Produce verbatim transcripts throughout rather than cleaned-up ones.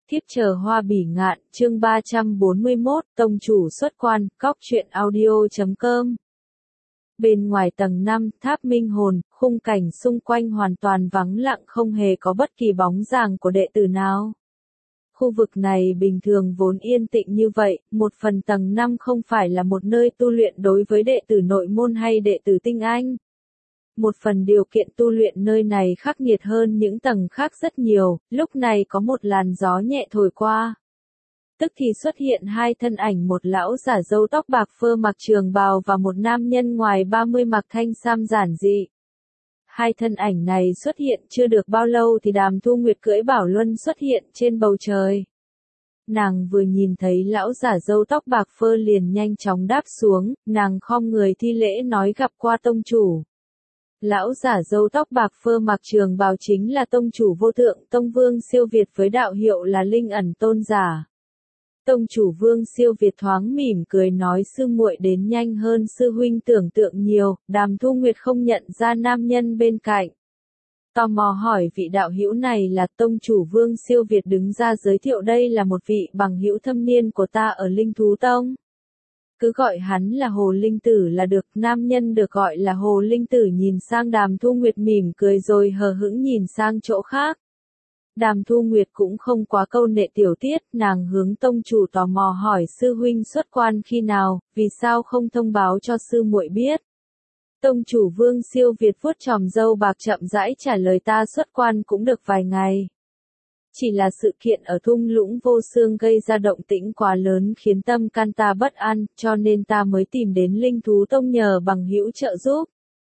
Thiếp chờ hoa bỉ ngạn, chương ba trăm bốn mươi mốt, tông chủ xuất quan, cóc truyện audio chấm com. Bên ngoài tầng năm, tháp minh hồn, khung cảnh xung quanh hoàn toàn vắng lặng, không hề có bất kỳ bóng dáng của đệ tử nào. Khu vực này bình thường vốn yên tĩnh như vậy, một phần tầng năm không phải là một nơi tu luyện đối với đệ tử nội môn hay đệ tử tinh anh. Một phần điều kiện tu luyện nơi này khắc nghiệt hơn những tầng khác rất nhiều, lúc này có một làn gió nhẹ thổi qua. Tức thì xuất hiện hai thân ảnh, một lão giả râu tóc bạc phơ mặc trường bào và một nam nhân ngoài ba mươi mặc thanh sam giản dị. Hai thân ảnh này xuất hiện chưa được bao lâu thì Đàm Thu Nguyệt cưỡi Bảo Luân xuất hiện trên bầu trời. Nàng vừa nhìn thấy lão giả râu tóc bạc phơ liền nhanh chóng đáp xuống, nàng khom người thi lễ nói gặp qua tông chủ. Lão giả râu tóc bạc phơ mặc trường bào chính là tông chủ vô thượng tông Vương Siêu Việt với đạo hiệu là Linh Ẩn Tôn Giả. Tông chủ Vương Siêu Việt thoáng mỉm cười nói sư muội đến nhanh hơn sư huynh tưởng tượng nhiều. Đàm Thu Nguyệt không nhận ra nam nhân bên cạnh. Tò mò hỏi vị đạo hữu này là tông chủ Vương Siêu Việt đứng ra giới thiệu đây là một vị bằng hữu thâm niên của ta ở Linh Thú Tông. Cứ gọi hắn là Hồ Linh Tử là được, nam nhân được gọi là Hồ Linh Tử nhìn sang Đàm Thu Nguyệt mỉm cười rồi hờ hững nhìn sang chỗ khác. Đàm Thu Nguyệt cũng không quá câu nệ tiểu tiết, nàng hướng tông chủ tò mò hỏi sư huynh xuất quan khi nào, vì sao không thông báo cho sư muội biết. Tông chủ Vương Siêu Việt vuốt chòm râu bạc chậm rãi trả lời ta xuất quan cũng được vài ngày. Chỉ là sự kiện ở thung lũng vô xương gây ra động tĩnh quá lớn khiến tâm can ta bất an, cho nên ta mới tìm đến Linh Thú Tông nhờ bằng hữu trợ giúp.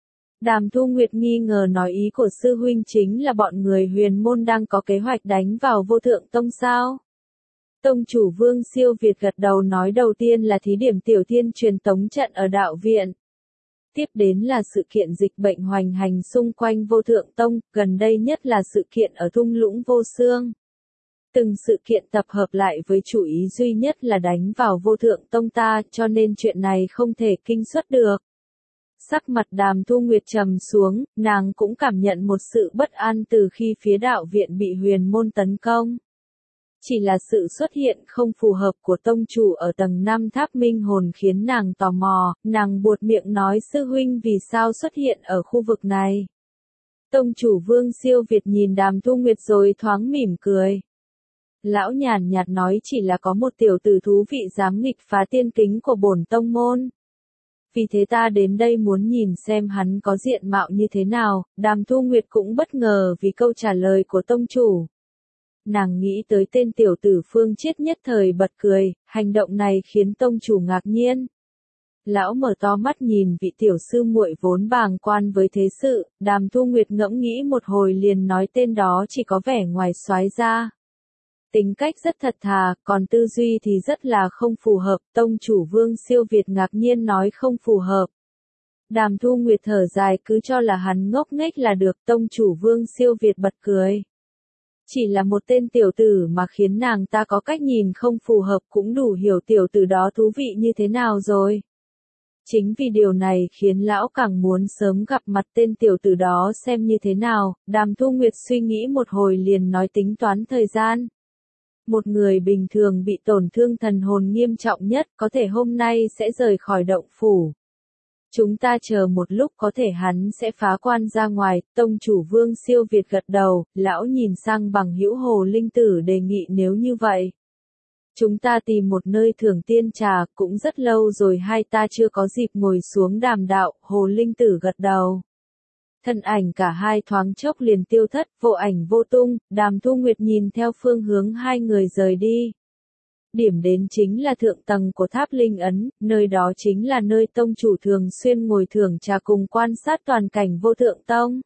Đàm Thu Nguyệt nghi ngờ nói ý của sư huynh chính là bọn người huyền môn đang có kế hoạch đánh vào vô thượng tông sao? Tông chủ Vương Siêu Việt gật đầu nói đầu tiên là thí điểm tiểu thiên truyền tống trận ở đạo viện. Tiếp đến là sự kiện dịch bệnh hoành hành xung quanh vô thượng tông, gần đây nhất là sự kiện ở thung lũng vô xương. Từng sự kiện tập hợp lại với chủ ý duy nhất là đánh vào vô thượng tông ta, cho nên chuyện này không thể kinh xuất được. Sắc mặt Đàm Thu Nguyệt trầm xuống, nàng cũng cảm nhận một sự bất an từ khi phía đạo viện bị huyền môn tấn công. Chỉ là sự xuất hiện không phù hợp của tông chủ ở tầng năm tháp minh hồn khiến nàng tò mò, nàng buột miệng nói sư huynh vì sao xuất hiện ở khu vực này. Tông chủ Vương Siêu Việt nhìn Đàm Thu Nguyệt rồi thoáng mỉm cười. Lão nhàn nhạt nói chỉ là có một tiểu tử thú vị dám nghịch phá tiên kính của bổn tông môn. Vì thế ta đến đây muốn nhìn xem hắn có diện mạo như thế nào. Đàm Thu Nguyệt cũng bất ngờ vì câu trả lời của tông chủ. Nàng nghĩ tới tên tiểu tử Phương Chiết nhất thời bật cười, hành động này khiến tông chủ ngạc nhiên. Lão mở to mắt nhìn vị tiểu sư muội vốn bàng quan với thế sự, Đàm Thu Nguyệt ngẫm nghĩ một hồi liền nói tên đó chỉ có vẻ ngoài soái ra. Tính cách rất thật thà, còn tư duy thì rất là không phù hợp, tông chủ Vương Siêu Việt ngạc nhiên nói không phù hợp. Đàm Thu Nguyệt thở dài cứ cho là hắn ngốc nghếch là được, tông chủ Vương Siêu Việt bật cười. Chỉ là một tên tiểu tử mà khiến nàng ta có cách nhìn không phù hợp cũng đủ hiểu tiểu tử đó thú vị như thế nào rồi. Chính vì điều này khiến lão càng muốn sớm gặp mặt tên tiểu tử đó xem như thế nào. Đàm Thu Nguyệt suy nghĩ một hồi liền nói tính toán thời gian. Một người bình thường bị tổn thương thần hồn nghiêm trọng nhất có thể hôm nay sẽ rời khỏi động phủ. Chúng ta chờ một lúc có thể hắn sẽ phá quan ra ngoài. Tông chủ Vương Siêu Việt gật đầu, lão nhìn sang bằng hữu Hồ Linh Tử đề nghị nếu như vậy. Chúng ta tìm một nơi thưởng tiên trà, cũng rất lâu rồi hai ta chưa có dịp ngồi xuống đàm đạo. Hồ Linh Tử gật đầu. Thân ảnh cả hai thoáng chốc liền tiêu thất, vô ảnh vô tung. Đàm Thu Nguyệt nhìn theo phương hướng hai người rời đi. Điểm đến chính là thượng tầng của tháp Linh Ấn, nơi đó chính là nơi tông chủ thường xuyên ngồi thưởng trà cùng quan sát toàn cảnh vô thượng tông.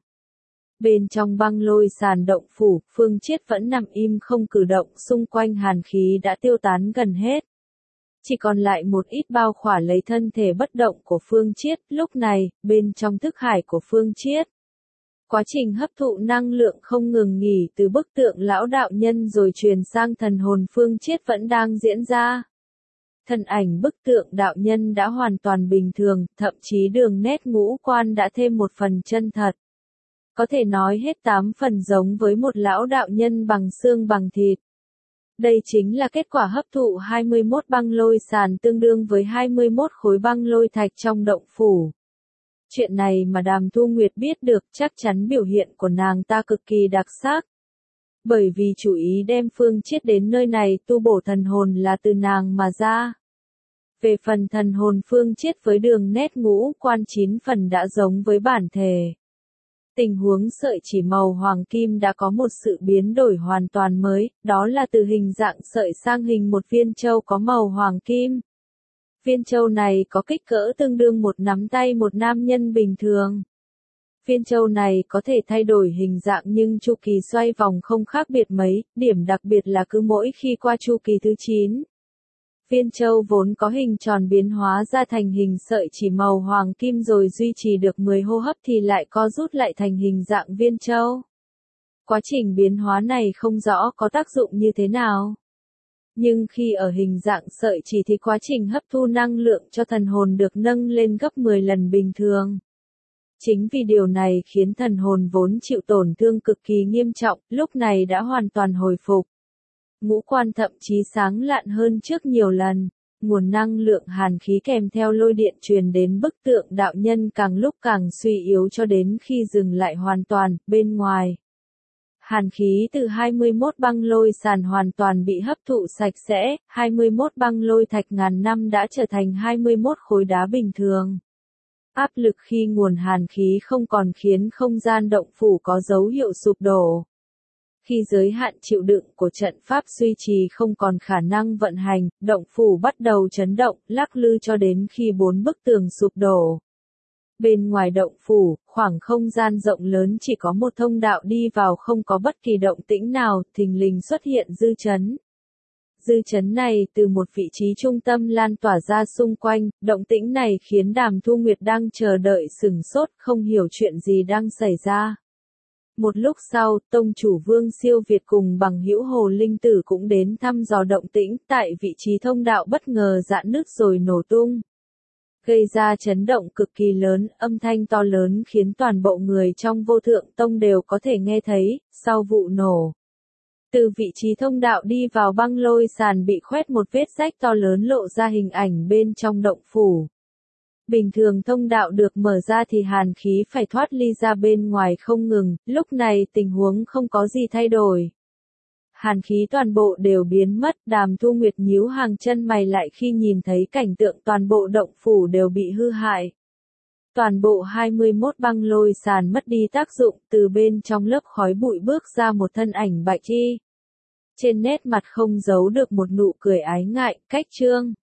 Bên trong băng lôi sàn động phủ, Phương Chiết vẫn nằm im không cử động, xung quanh hàn khí đã tiêu tán gần hết. Chỉ còn lại một ít bao khỏa lấy thân thể bất động của Phương Chiết, lúc này, bên trong thức hải của Phương Chiết. Quá trình hấp thụ năng lượng không ngừng nghỉ từ bức tượng lão đạo nhân rồi truyền sang thần hồn Phương Chiết vẫn đang diễn ra. Thân ảnh bức tượng đạo nhân đã hoàn toàn bình thường, thậm chí đường nét ngũ quan đã thêm một phần chân thật. Có thể nói hết tám phần giống với một lão đạo nhân bằng xương bằng thịt. Đây chính là kết quả hấp thụ hai mươi mốt băng lôi sàn tương đương với hai mươi mốt khối băng lôi thạch trong động phủ. Chuyện này mà Đàm Thu Nguyệt biết được chắc chắn biểu hiện của nàng ta cực kỳ đặc sắc. Bởi vì chủ ý đem Phương Chiết đến nơi này tu bổ thần hồn là từ nàng mà ra. Về phần thần hồn Phương Chiết với đường nét ngũ quan chín phần đã giống với bản thể. Tình huống sợi chỉ màu hoàng kim đã có một sự biến đổi hoàn toàn mới, đó là từ hình dạng sợi sang hình một viên châu có màu hoàng kim. Viên châu này có kích cỡ tương đương một nắm tay một nam nhân bình thường. Viên châu này có thể thay đổi hình dạng nhưng chu kỳ xoay vòng không khác biệt mấy, điểm đặc biệt là cứ mỗi khi qua chu kỳ thứ chín. Viên châu vốn có hình tròn biến hóa ra thành hình sợi chỉ màu hoàng kim rồi duy trì được mười hô hấp thì lại co rút lại thành hình dạng viên châu. Quá trình biến hóa này không rõ có tác dụng như thế nào. Nhưng khi ở hình dạng sợi chỉ thì quá trình hấp thu năng lượng cho thần hồn được nâng lên gấp mười lần bình thường. Chính vì điều này khiến thần hồn vốn chịu tổn thương cực kỳ nghiêm trọng, lúc này đã hoàn toàn hồi phục. Ngũ quan thậm chí sáng lạn hơn trước nhiều lần, nguồn năng lượng hàn khí kèm theo lôi điện truyền đến bức tượng đạo nhân càng lúc càng suy yếu cho đến khi dừng lại hoàn toàn, bên ngoài. Hàn khí từ hai mươi mốt băng lôi sàn hoàn toàn bị hấp thụ sạch sẽ, hai mươi mốt băng lôi thạch ngàn năm đã trở thành hai mươi mốt khối đá bình thường. Áp lực khi nguồn hàn khí không còn khiến không gian động phủ có dấu hiệu sụp đổ. Khi giới hạn chịu đựng của trận pháp duy trì không còn khả năng vận hành, động phủ bắt đầu chấn động, lắc lư cho đến khi bốn bức tường sụp đổ. Bên ngoài động phủ, khoảng không gian rộng lớn chỉ có một thông đạo đi vào không có bất kỳ động tĩnh nào, thình lình xuất hiện dư chấn. Dư chấn này từ một vị trí trung tâm lan tỏa ra xung quanh, động tĩnh này khiến Đàm Thu Nguyệt đang chờ đợi sửng sốt, không hiểu chuyện gì đang xảy ra. Một lúc sau, tông chủ Vương Siêu Việt cùng bằng hữu Hồ Linh Tử cũng đến thăm dò động tĩnh, tại vị trí thông đạo bất ngờ rạn nứt rồi nổ tung. Gây ra chấn động cực kỳ lớn, âm thanh to lớn khiến toàn bộ người trong Vô Thượng Tông đều có thể nghe thấy, sau vụ nổ. Từ vị trí thông đạo đi vào băng lôi sàn bị khoét một vết rách to lớn lộ ra hình ảnh bên trong động phủ. Bình thường thông đạo được mở ra thì hàn khí phải thoát ly ra bên ngoài không ngừng, lúc này tình huống không có gì thay đổi. Hàn khí toàn bộ đều biến mất, Đàm Thu Nguyệt nhíu hàng chân mày lại khi nhìn thấy cảnh tượng toàn bộ động phủ đều bị hư hại. Toàn bộ hai mươi mốt băng lôi sàn mất đi tác dụng, từ bên trong lớp khói bụi bước ra một thân ảnh bạch y. Trên nét mặt không giấu được một nụ cười ái ngại, cách trương.